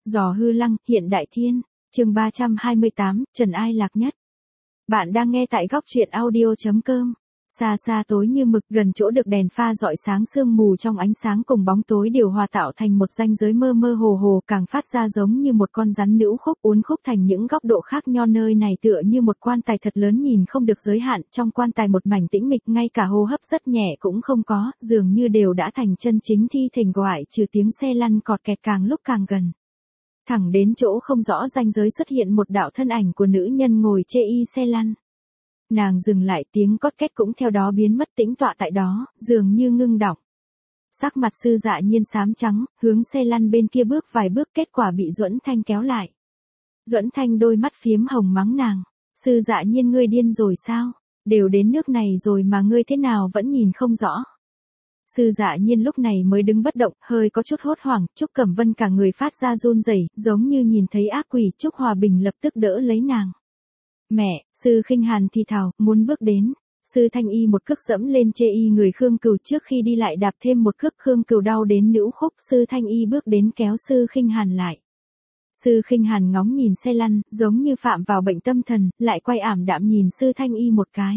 Giò hư lăng, hiện đại thiên. Chương 328, Trần ai lạc nhất. Bạn đang nghe tại góc truyện audio.com. Xa xa tối như mực, gần chỗ được đèn pha rọi sáng, sương mù trong ánh sáng cùng bóng tối điều hòa tạo thành một ranh giới mơ mơ hồ hồ, càng phát ra giống như một con rắn nữu khúc uốn khúc thành những góc độ khác nhau. Nơi này tựa như một quan tài thật lớn nhìn không được giới hạn, trong quan tài một mảnh tĩnh mịch, ngay cả hô hấp rất nhẹ cũng không có, dường như đều đã thành chân chính thi thình ngoại, trừ tiếng xe lăn cọt kẹt càng lúc càng gần. Thẳng đến chỗ không rõ ranh giới xuất hiện một đạo thân ảnh của nữ nhân ngồi chê y xe lăn. Nàng dừng lại, tiếng cót két cũng theo đó biến mất, tĩnh tọa tại đó, dường như ngưng đọng. Sắc mặt Sư Dạ Nhiên xám trắng, hướng xe lăn bên kia bước vài bước, kết quả bị Duẫn Thanh kéo lại. Duẫn Thanh đôi mắt phiếm hồng mắng nàng, Sư Dạ Nhiên ngươi điên rồi sao, đều đến nước này rồi mà ngươi thế nào vẫn nhìn không rõ. Sư Dạ Nhiên lúc này mới đứng bất động, hơi có chút hốt hoảng. Trúc Cẩm Vân cả người phát ra run rẩy, giống như nhìn thấy ác quỷ. Trúc Hòa Bình lập tức đỡ lấy nàng. Mẹ, Sư Khinh Hàn thì thào, muốn bước đến. Sư Thanh Y một cước dẫm lên chê y người Khương Cửu, trước khi đi lại đạp thêm một cước. Khương Cửu đau đến nữu khúc. Sư Thanh Y bước đến kéo Sư Khinh Hàn lại. Sư Khinh Hàn ngóng nhìn xe lăn, giống như phạm vào bệnh tâm thần, lại quay ảm đạm nhìn Sư Thanh Y một cái.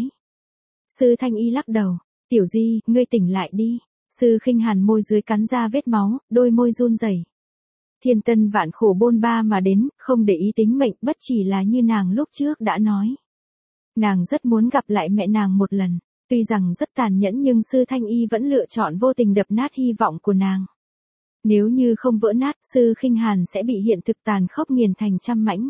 Sư Thanh Y lắc đầu, Tiểu Di, ngươi tỉnh lại đi. Sư Khinh Hàn môi dưới cắn ra vết máu, đôi môi run rẩy. Thiên tân vạn khổ bôn ba mà đến, không để ý tính mệnh, bất chỉ là như nàng lúc trước đã nói. Nàng rất muốn gặp lại mẹ nàng một lần, tuy rằng rất tàn nhẫn nhưng Sư Thanh Y vẫn lựa chọn vô tình đập nát hy vọng của nàng. Nếu như không vỡ nát, Sư Khinh Hàn sẽ bị hiện thực tàn khốc nghiền thành trăm mảnh.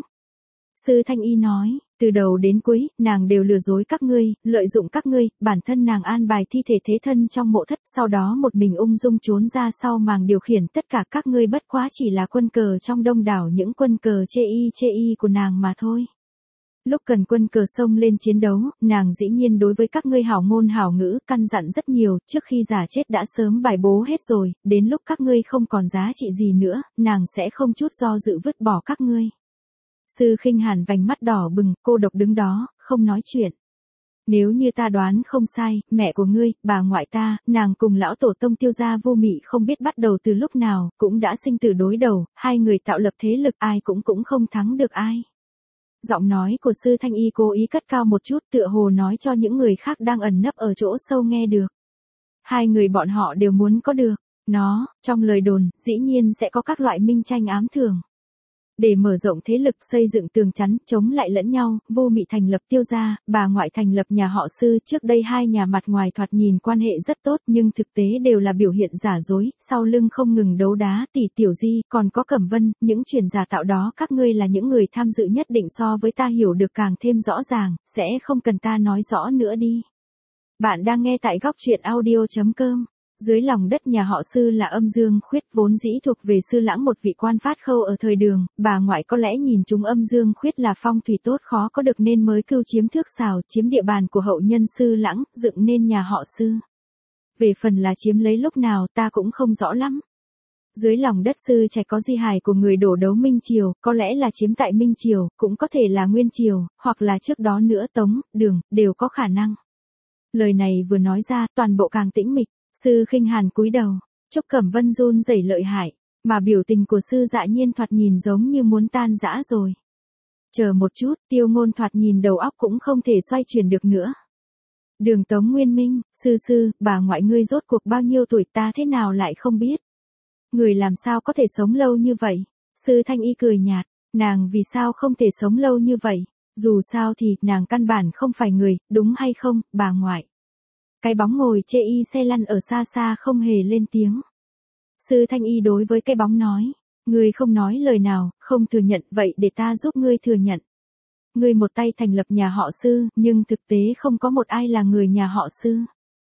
Sư Thanh Y nói, từ đầu đến cuối, nàng đều lừa dối các ngươi, lợi dụng các ngươi, bản thân nàng an bài thi thể thế thân trong mộ thất, sau đó một mình ung dung trốn ra sau màn điều khiển tất cả các ngươi, bất quá chỉ là quân cờ trong đông đảo những quân cờ chê y của nàng mà thôi. Lúc cần quân cờ xông lên chiến đấu, nàng dĩ nhiên đối với các ngươi hảo ngôn hảo ngữ, căn dặn rất nhiều, trước khi giả chết đã sớm bài bố hết rồi, đến lúc các ngươi không còn giá trị gì nữa, nàng sẽ không chút do dự vứt bỏ các ngươi. Sư Khinh Hàn vành mắt đỏ bừng, cô độc đứng đó, không nói chuyện. Nếu như ta đoán không sai, mẹ của ngươi, bà ngoại ta, nàng cùng lão tổ tông Tiêu gia Vô Mị không biết bắt đầu từ lúc nào, cũng đã sinh tử đối đầu, hai người tạo lập thế lực, ai cũng không thắng được ai. Giọng nói của Sư Thanh Y cố ý cất cao một chút, tựa hồ nói cho những người khác đang ẩn nấp ở chỗ sâu nghe được. Hai người bọn họ đều muốn có được nó, trong lời đồn, dĩ nhiên sẽ có các loại minh tranh ám thường. Để mở rộng thế lực, xây dựng tường chắn, chống lại lẫn nhau, Vô Mị thành lập Tiêu gia, bà ngoại thành lập nhà họ Sư. Trước đây hai nhà mặt ngoài thoạt nhìn quan hệ rất tốt nhưng thực tế đều là biểu hiện giả dối, sau lưng không ngừng đấu đá. Tỷ Tiểu Di, còn có Cẩm Vân, những truyền giả tạo đó các ngươi là những người tham dự nhất định so với ta hiểu được càng thêm rõ ràng, sẽ không cần ta nói rõ nữa đi. Bạn đang nghe tại góc truyện audio.com. Dưới lòng đất nhà họ Sư là Âm Dương Khuyết, vốn dĩ thuộc về Sư Lãng, một vị quan phát khâu ở thời Đường. Bà ngoại có lẽ nhìn chúng Âm Dương Khuyết là phong thủy tốt khó có được nên mới cưu chiếm Thước Sào, chiếm địa bàn của hậu nhân Sư Lãng, dựng nên nhà họ Sư. Về phần là chiếm lấy lúc nào ta cũng không rõ lắm. Dưới lòng đất Sư Trạch có di hài của người đổ đấu Minh Triều, có lẽ là chiếm tại Minh Triều, cũng có thể là Nguyên Triều, hoặc là trước đó nữa Tống, Đường, đều có khả năng. Lời này vừa nói ra, toàn bộ càng tĩnh mịch. Sư Khinh Hàn cúi đầu, Trúc Cẩm Vân run rẩy lợi hại, mà biểu tình của Sư Dạ Nhiên thoạt nhìn giống như muốn tan rã rồi. Chờ một chút, Tiêu Ngôn thoạt nhìn đầu óc cũng không thể xoay chuyển được nữa. Đường Tống Nguyên Minh, sư, bà ngoại ngươi rốt cuộc bao nhiêu tuổi ta thế nào lại không biết. Người làm sao có thể sống lâu như vậy? Sư Thanh Y cười nhạt, nàng vì sao không thể sống lâu như vậy? Dù sao thì, nàng căn bản không phải người, đúng hay không, bà ngoại? Cái bóng ngồi chê y xe lăn ở xa xa không hề lên tiếng. Sư Thanh Y đối với cái bóng nói, ngươi không nói lời nào, không thừa nhận, vậy để ta giúp ngươi thừa nhận. Ngươi một tay thành lập nhà họ Sư, nhưng thực tế không có một ai là người nhà họ Sư.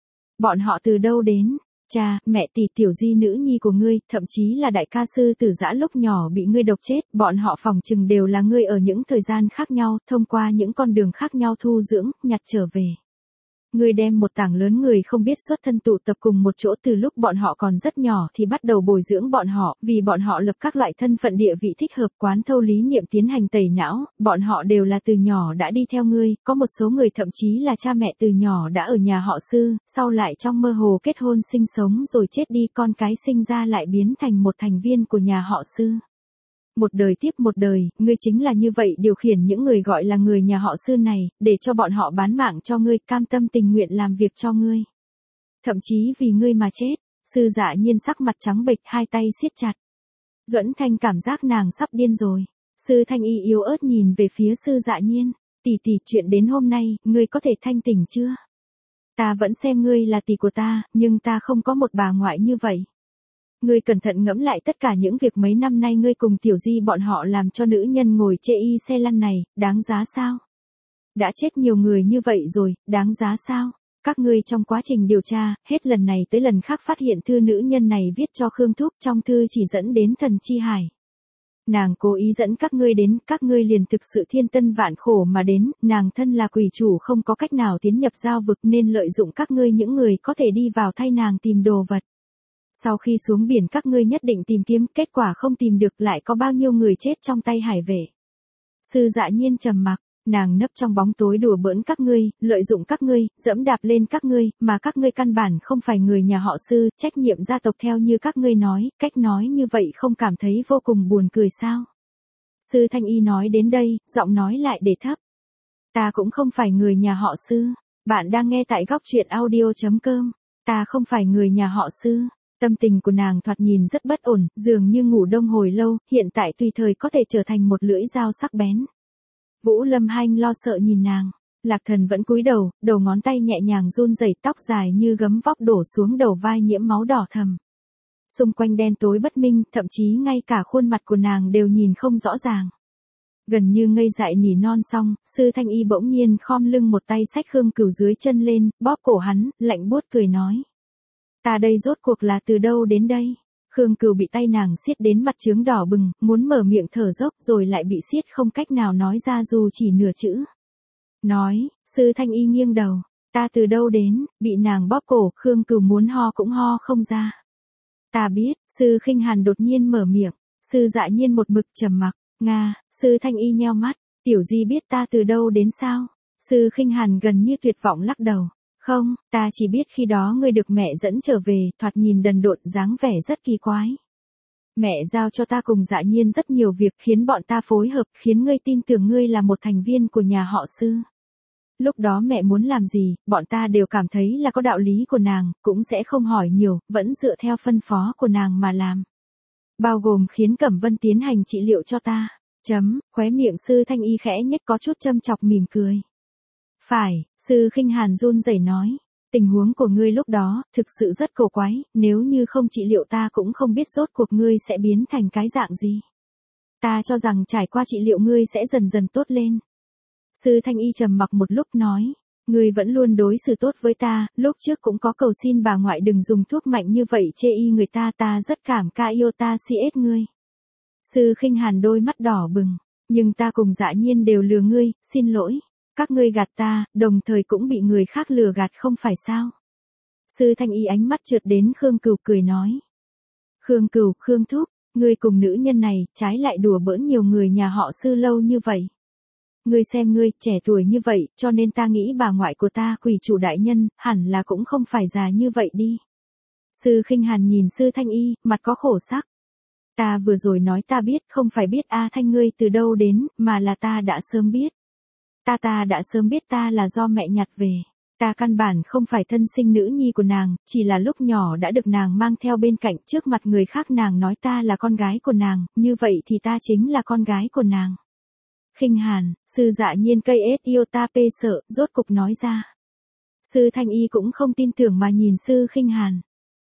Bọn họ từ đâu đến? Cha, mẹ, tỷ, Tiểu Di nữ nhi của ngươi, thậm chí là đại ca Sư Tử Dã lúc nhỏ bị ngươi độc chết, bọn họ phỏng chừng đều là ngươi ở những thời gian khác nhau, thông qua những con đường khác nhau thu dưỡng, nhặt trở về. Ngươi đem một tảng lớn người không biết xuất thân tụ tập cùng một chỗ từ lúc bọn họ còn rất nhỏ thì bắt đầu bồi dưỡng bọn họ, vì bọn họ lập các loại thân phận địa vị thích hợp, quán thâu lý niệm, tiến hành tẩy não, bọn họ đều là từ nhỏ đã đi theo ngươi, có một số người thậm chí là cha mẹ từ nhỏ đã ở nhà họ Sư, sau lại trong mơ hồ kết hôn sinh sống rồi chết đi, con cái sinh ra lại biến thành một thành viên của nhà họ Sư. Một đời tiếp một đời, ngươi chính là như vậy điều khiển những người gọi là người nhà họ Sư này, để cho bọn họ bán mạng cho ngươi, cam tâm tình nguyện làm việc cho ngươi. Thậm chí vì ngươi mà chết. Sư Dạ Nhiên sắc mặt trắng bệch, hai tay siết chặt. Duẫn Thanh cảm giác nàng sắp điên rồi. Sư Thanh Y yếu ớt nhìn về phía Sư Dạ Nhiên. Tỷ tỷ, chuyện đến hôm nay, ngươi có thể thanh tỉnh chưa? Ta vẫn xem ngươi là tỷ của ta, nhưng ta không có một bà ngoại như vậy. Ngươi cẩn thận ngẫm lại tất cả những việc mấy năm nay ngươi cùng Tiểu Di bọn họ làm cho nữ nhân ngồi chê y xe lăn này, đáng giá sao? Đã chết nhiều người như vậy rồi, đáng giá sao? Các ngươi trong quá trình điều tra, hết lần này tới lần khác phát hiện thư nữ nhân này viết cho Khương Thúc, trong thư chỉ dẫn đến Thần Chi Hải. Nàng cố ý dẫn các ngươi đến, các ngươi liền thực sự thiên tân vạn khổ mà đến, nàng thân là quỷ chủ không có cách nào tiến nhập giao vực nên lợi dụng các ngươi những người có thể đi vào thay nàng tìm đồ vật. Sau khi xuống biển các ngươi nhất định tìm kiếm, kết quả không tìm được, lại có bao nhiêu người chết trong tay hải vệ. Sư Dạ Nhiên trầm mặc, nàng nấp trong bóng tối đùa bỡn các ngươi, lợi dụng các ngươi, dẫm đạp lên các ngươi, mà các ngươi căn bản không phải người nhà họ Sư, trách nhiệm gia tộc theo như các ngươi nói, cách nói như vậy không cảm thấy vô cùng buồn cười sao? Sư Thanh Y nói đến đây, giọng nói lại để thấp. Ta cũng không phải người nhà họ Sư. Bạn đang nghe tại góc truyện audio.com. Ta không phải người nhà họ Sư. Tâm tình của nàng thoạt nhìn rất bất ổn, dường như ngủ đông hồi lâu, hiện tại tùy thời có thể trở thành một lưỡi dao sắc bén. Vũ Lâm Hanh lo sợ nhìn nàng. Lạc Thần vẫn cúi đầu, đầu ngón tay nhẹ nhàng run rẩy, tóc dài như gấm vóc đổ xuống đầu vai nhiễm máu đỏ thầm. Xung quanh đen tối bất minh, thậm chí ngay cả khuôn mặt của nàng đều nhìn không rõ ràng. Gần như ngây dại nỉ non xong, Sư Thanh Y bỗng nhiên khom lưng một tay xách Khương Cửu dưới chân lên, bóp cổ hắn, lạnh buốt cười nói. Ta đây rốt cuộc là từ đâu đến đây? Khương Cửu bị tay nàng siết đến mặt trướng đỏ bừng, muốn mở miệng thở dốc rồi lại bị siết không cách nào nói ra dù chỉ nửa chữ. Nói, Sư Thanh Y nghiêng đầu, ta từ đâu đến, bị nàng bóp cổ, Khương Cửu muốn ho cũng ho không ra. Ta biết, Sư Khinh Hàn đột nhiên mở miệng, Sư Dạ Nhiên một mực trầm mặc, Nga, Sư Thanh Y nheo mắt, Tiểu Di biết ta từ đâu đến sao? Sư Khinh Hàn gần như tuyệt vọng lắc đầu. Không, ta chỉ biết khi đó ngươi được mẹ dẫn trở về, thoạt nhìn đần độn, dáng vẻ rất kỳ quái. Mẹ giao cho ta cùng Dạ Nhiên rất nhiều việc, khiến bọn ta phối hợp, khiến ngươi tin tưởng ngươi là một thành viên của nhà họ Sư. Lúc đó mẹ muốn làm gì, bọn ta đều cảm thấy là có đạo lý của nàng, cũng sẽ không hỏi nhiều, vẫn dựa theo phân phó của nàng mà làm. Bao gồm khiến Cẩm Vân tiến hành trị liệu cho ta. Khóe miệng Sư Thanh Y khẽ nhếch có chút châm chọc mỉm cười. Phải, Sư Khinh Hàn run rẩy nói, tình huống của ngươi lúc đó, thực sự rất cổ quái, nếu như không trị liệu ta cũng không biết rốt cuộc ngươi sẽ biến thành cái dạng gì. Ta cho rằng trải qua trị liệu ngươi sẽ dần dần tốt lên. Sư Thanh Y trầm mặc một lúc nói, ngươi vẫn luôn đối xử tốt với ta, lúc trước cũng có cầu xin bà ngoại đừng dùng thuốc mạnh như vậy chê y người ta, ta rất cảm ca yêu ta si ết ngươi. Sư Khinh Hàn đôi mắt đỏ bừng, nhưng ta cùng Dạ Nhiên đều lừa ngươi, xin lỗi. Các ngươi gạt ta, đồng thời cũng bị người khác lừa gạt không phải sao? Sư Thanh Y ánh mắt trượt đến Khương Cửu cười nói. Khương Cửu, Khương Thúc, ngươi cùng nữ nhân này, trái lại đùa bỡn nhiều người nhà họ Sư lâu như vậy. Ngươi xem ngươi, trẻ tuổi như vậy, cho nên ta nghĩ bà ngoại của ta, quỷ chủ đại nhân, hẳn là cũng không phải già như vậy đi. Sư Khinh Hàn nhìn Sư Thanh Y, mặt có khổ sắc. Ta vừa rồi nói ta biết, không phải biết A Thanh ngươi từ đâu đến, mà là ta đã sớm biết. Ta đã sớm biết ta là do mẹ nhặt về. Ta căn bản không phải thân sinh nữ nhi của nàng, chỉ là lúc nhỏ đã được nàng mang theo bên cạnh, trước mặt người khác nàng nói ta là con gái của nàng, như vậy thì ta chính là con gái của nàng. Khinh Hàn, Sư Dạ Nhiên cây ết yêu ta pê sợ, rốt cục nói ra. Sư Thanh Y cũng không tin tưởng mà nhìn Sư Khinh Hàn.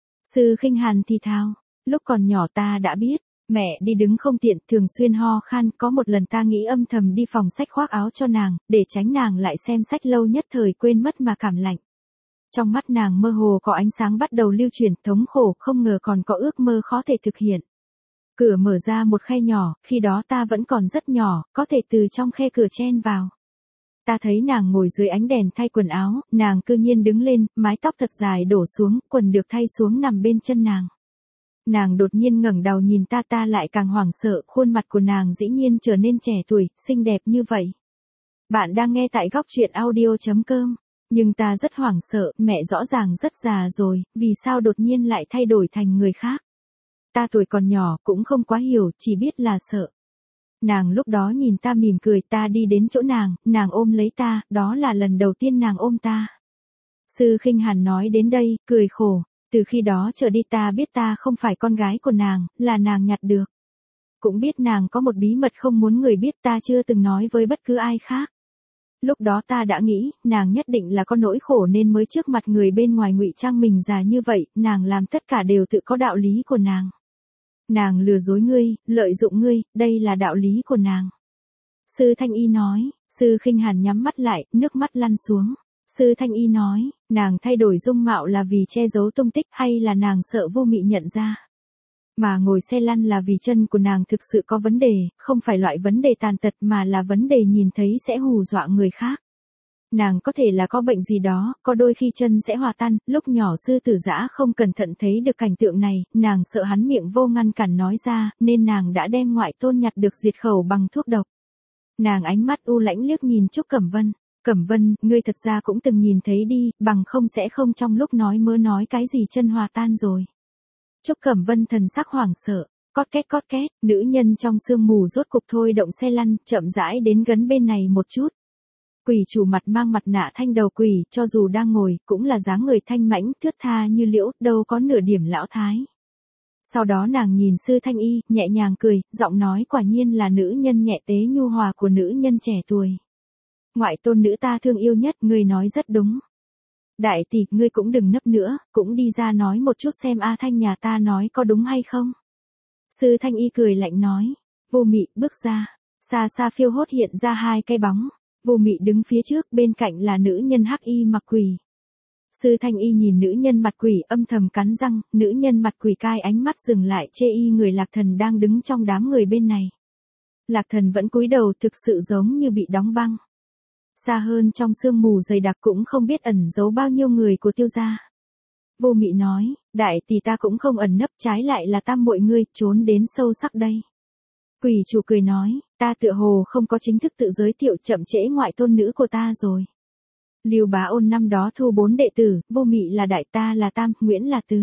Sư Khinh Hàn thì thào, lúc còn nhỏ ta đã biết. Mẹ đi đứng không tiện, thường xuyên ho khan, có một lần ta nghĩ âm thầm đi phòng sách khoác áo cho nàng, để tránh nàng lại xem sách lâu nhất thời quên mất mà cảm lạnh. Trong mắt nàng mơ hồ có ánh sáng bắt đầu lưu chuyển, thống khổ, không ngờ còn có ước mơ khó thể thực hiện. Cửa mở ra một khe nhỏ, khi đó ta vẫn còn rất nhỏ, có thể từ trong khe cửa chen vào. Ta thấy nàng ngồi dưới ánh đèn thay quần áo, nàng cư nhiên đứng lên, mái tóc thật dài đổ xuống, quần được thay xuống nằm bên chân nàng. Nàng đột nhiên ngẩng đầu nhìn ta lại càng hoảng sợ, khuôn mặt của nàng dĩ nhiên trở nên trẻ tuổi, xinh đẹp như vậy. Bạn đang nghe tại góc truyện audio.com, nhưng ta rất hoảng sợ, mẹ rõ ràng rất già rồi, vì sao đột nhiên lại thay đổi thành người khác. Ta tuổi còn nhỏ, cũng không quá hiểu, chỉ biết là sợ. Nàng lúc đó nhìn ta mỉm cười, ta đi đến chỗ nàng ôm lấy ta, đó là lần đầu tiên nàng ôm ta. Sư Khinh Hàn nói đến đây, cười khổ, từ khi đó trở đi ta biết ta không phải con gái của nàng, là nàng nhặt được. Cũng biết nàng có một bí mật không muốn người biết, ta chưa từng nói với bất cứ ai khác. Lúc đó ta đã nghĩ, nàng nhất định là có nỗi khổ nên mới trước mặt người bên ngoài ngụy trang mình già như vậy, nàng làm tất cả đều tự có đạo lý của nàng. Nàng lừa dối ngươi, lợi dụng ngươi, đây là đạo lý của nàng. Sư Thanh Y nói, Sư Khinh Hàn nhắm mắt lại, nước mắt lăn xuống. Sư Thanh Y nói, nàng thay đổi dung mạo là vì che giấu tung tích hay là nàng sợ Vô Mị nhận ra. Mà ngồi xe lăn là vì chân của nàng thực sự có vấn đề, không phải loại vấn đề tàn tật mà là vấn đề nhìn thấy sẽ hù dọa người khác. Nàng có thể là có bệnh gì đó, có đôi khi chân sẽ hòa tan, lúc nhỏ Sư Tử Dã không cẩn thận thấy được cảnh tượng này, nàng sợ hắn miệng vô ngăn cản nói ra, nên nàng đã đem ngoại tôn nhặt được diệt khẩu bằng thuốc độc. Nàng ánh mắt u lãnh liếc nhìn Trúc Cẩm Vân. Cẩm Vân, ngươi thật ra cũng từng nhìn thấy đi, bằng không sẽ không trong lúc nói mơ nói cái gì chân hòa tan rồi. Trúc Cẩm Vân thần sắc hoảng sợ, cót két, nữ nhân trong sương mù rốt cục thôi động xe lăn, chậm rãi đến gần bên này một chút. Quỷ chủ mặt mang mặt nạ thanh đầu quỷ, cho dù đang ngồi, cũng là dáng người thanh mãnh, thướt tha như liễu, đâu có nửa điểm lão thái. Sau đó nàng nhìn Sư Thanh Y, nhẹ nhàng cười, giọng nói quả nhiên là nữ nhân nhẹ tế nhu hòa của nữ nhân trẻ tuổi. Ngoại tôn nữ ta thương yêu nhất, ngươi nói rất đúng. Đại tỷ, ngươi cũng đừng nấp nữa, cũng đi ra nói một chút xem A Thanh nhà ta nói có đúng hay không. Sư Thanh Y cười lạnh nói. Vô Mị bước ra, xa xa phiêu hốt hiện ra hai cái bóng. Vô Mị đứng phía trước, bên cạnh là nữ nhân hắc y mặc quỷ. Sư Thanh Y nhìn nữ nhân mặt quỷ âm thầm cắn răng, nữ nhân mặt quỷ cai ánh mắt dừng lại chê y người Lạc Thần đang đứng trong đám người bên này. Lạc Thần vẫn cúi đầu thực sự giống như bị đóng băng. Xa hơn trong sương mù dày đặc cũng không biết ẩn giấu bao nhiêu người của Tiêu gia. Vô Mị nói, đại tỷ ta cũng không ẩn nấp, trái lại là tam muội ngươi trốn đến sâu sắc đây. Quỷ chủ cười nói, ta tựa hồ không có chính thức tự giới thiệu, chậm trễ ngoại tôn nữ của ta rồi. Lưu Bá Ôn năm đó thu 4 đệ tử, Vô Mị là đại, ta là tam, Nguyễn là tứ.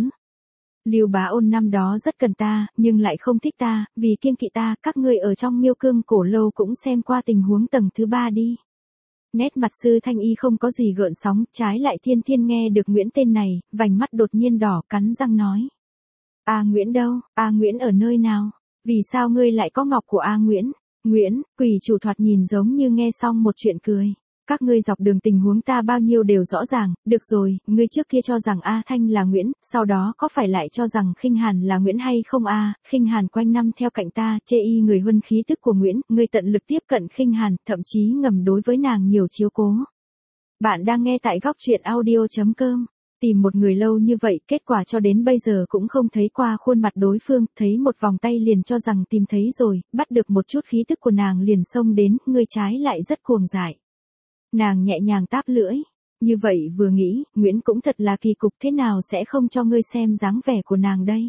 Lưu Bá Ôn năm đó rất cần ta, nhưng lại không thích ta, vì kiêng kỵ ta, các ngươi ở trong Miêu Cương Cổ Lâu cũng xem qua tình huống tầng thứ 3 đi. Nét mặt Sư Thanh Y không có gì gợn sóng, trái lại Thiên Thiên nghe được Nguyễn tên này, vành mắt đột nhiên đỏ, cắn răng nói. A Nguyễn đâu, A Nguyễn ở nơi nào? Vì sao ngươi lại có ngọc của A Nguyễn? Nguyễn, quỷ chủ thoạt nhìn giống như nghe xong một chuyện cười. Các ngươi dọc đường tình huống ta bao nhiêu đều rõ ràng, được rồi, ngươi trước kia cho rằng A Thanh là Nguyễn, sau đó có phải lại cho rằng Khinh Hàn là Nguyễn hay không a? Khinh Hàn quanh năm theo cạnh ta, chê y người huân khí tức của Nguyễn, ngươi tận lực tiếp cận Khinh Hàn, thậm chí ngầm đối với nàng nhiều chiếu cố. Bạn đang nghe tại góc truyện audio.com. Tìm một người lâu như vậy, kết quả cho đến bây giờ cũng không thấy qua khuôn mặt đối phương, thấy một vòng tay liền cho rằng tìm thấy rồi, bắt được một chút khí tức của nàng liền xông đến, ngươi trái lại rất cuồng dại. Nàng nhẹ nhàng táp lưỡi, như vậy vừa nghĩ, Nguyễn cũng thật là kỳ cục, thế nào sẽ không cho ngươi xem dáng vẻ của nàng đây.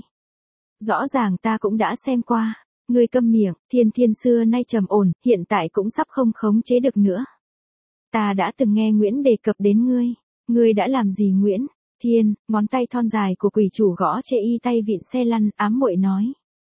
Rõ ràng ta cũng đã xem qua, ngươi câm miệng, Thiên Thiên xưa nay trầm ổn, hiện tại cũng sắp không khống chế được nữa. Ta đã từng nghe Nguyễn đề cập đến ngươi đã làm gì Nguyễn? Thiên, ngón tay thon dài của quỷ chủ gõ chê y tay vịn xe lăn, ám muội nói.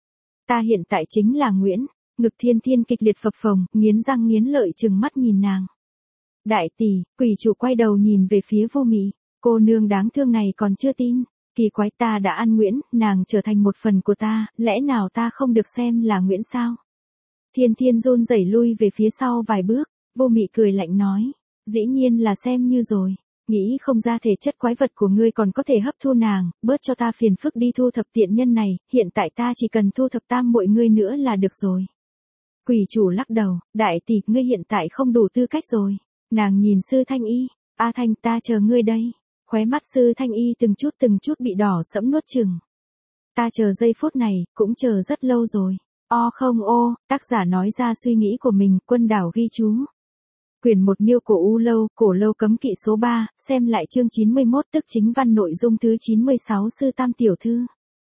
Ta hiện tại chính là Nguyễn, ngực Thiên Thiên kịch liệt phập phồng, nghiến răng nghiến lợi trừng mắt nhìn nàng. Đại tỷ, quỷ chủ quay đầu nhìn về phía Vô Mị, cô nương đáng thương này còn chưa tin, kỳ quái ta đã ăn Nguyễn, nàng trở thành một phần của ta, lẽ nào ta không được xem là Nguyễn sao? Thiên Thiên run rẩy lui về phía sau vài bước, Vô Mị cười lạnh nói, dĩ nhiên là xem như rồi, nghĩ không ra thể chất quái vật của ngươi còn có thể hấp thu nàng, bớt cho ta phiền phức đi thu thập tiện nhân này, hiện tại ta chỉ cần thu thập tam muội ngươi nữa là được rồi. Quỷ chủ lắc đầu, đại tỷ, ngươi hiện tại không đủ tư cách rồi. Nàng nhìn Sư Thanh Y, A Thanh ta chờ ngươi đây. Khóe mắt Sư Thanh Y từng chút bị đỏ sẫm nuốt chừng. Ta chờ giây phút này, cũng chờ rất lâu rồi. O không ô, tác giả nói ra suy nghĩ của mình, Quân Đảo ghi chú. Quyển 1 Miêu Cổ Lâu cấm kỵ số 3, xem lại chương 91 tức chính văn nội dung thứ 96 Sư Tam Tiểu Thư.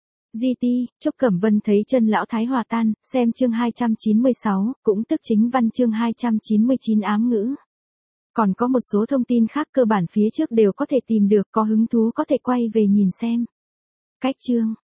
GT, Trúc Cẩm Vân thấy chân lão thái hòa tan, xem chương 296, cũng tức chính văn chương 299 ám ngữ. Còn có một số thông tin khác cơ bản phía trước đều có thể tìm được, có hứng thú có thể quay về nhìn xem. Cách chương